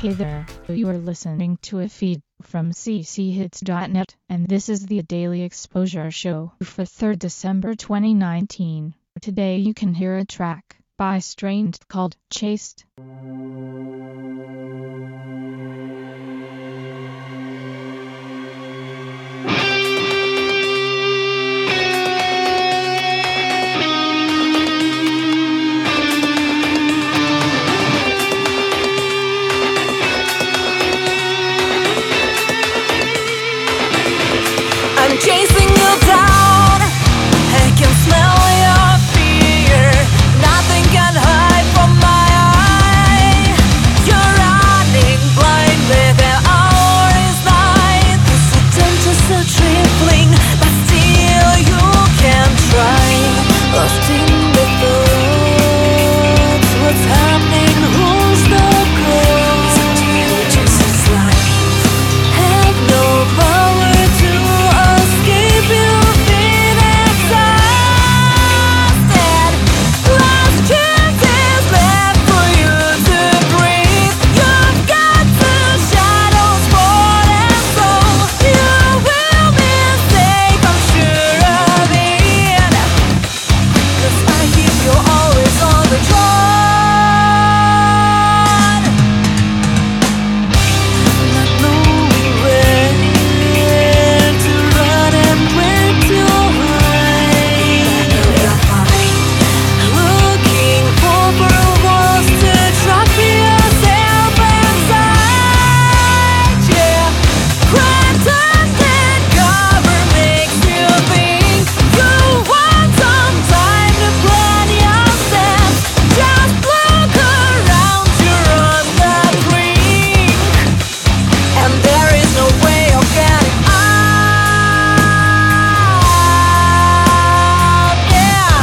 Hey there, you are listening to a feed from cchits.net, and this is the Daily Exposure Show for 3rd December 2019. Today you can hear a track by Strained called Chased. I'm chasing you down, I can smell your fear. Nothing can hide from my eye. You're running blindly, the hour is night. This attempt is so trifling, but still you can try. Lost in the thoughts, what's happening, who's the cause? Just a slide, have no power to escape. You've been exhausted. Last chances left for you to breathe. You've got the shadows bought and sold. You will be safe, I'm sure of it, 'cause I keep you always on the run, not knowing where to run and where to hide. You're fine, looking for walls to trap yourself inside. Yeah, pretending cover makes you think you want some time to plan your steps. Just look around, you're on the brink, and there is no way of getting out. Yeah.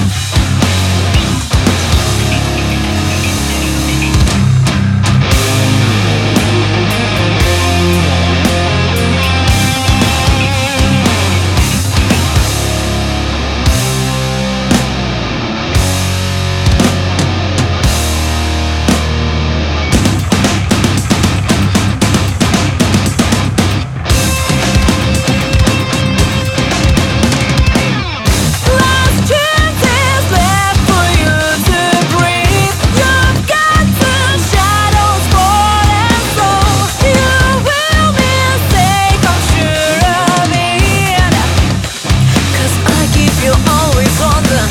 Last chances left for you to breathe. You've got the shadows bought and sold. You will be safe, I'm sure of it, 'cause I keep you always on the.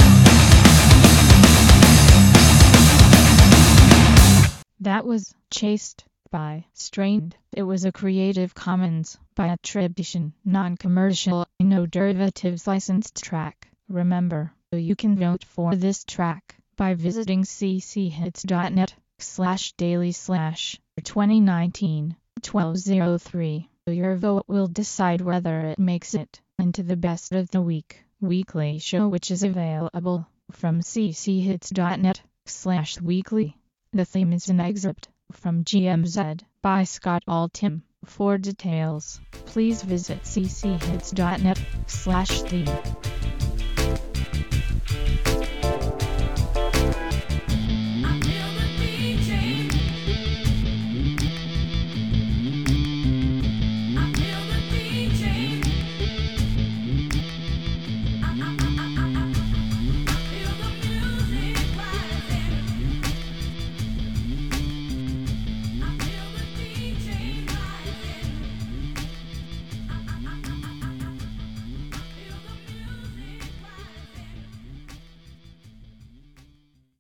That was Chased by Strained. It was a Creative Commons by attribution, non-commercial, no derivatives licensed track. Remember, you can vote for this track by visiting cchits.net/daily/2019-1203. Your vote will decide whether it makes it into the Best of the Week weekly show, which is available from cchits.net/weekly. The theme is an excerpt from GMZ by Scott Altham. For details, please visit cchits.net/theme.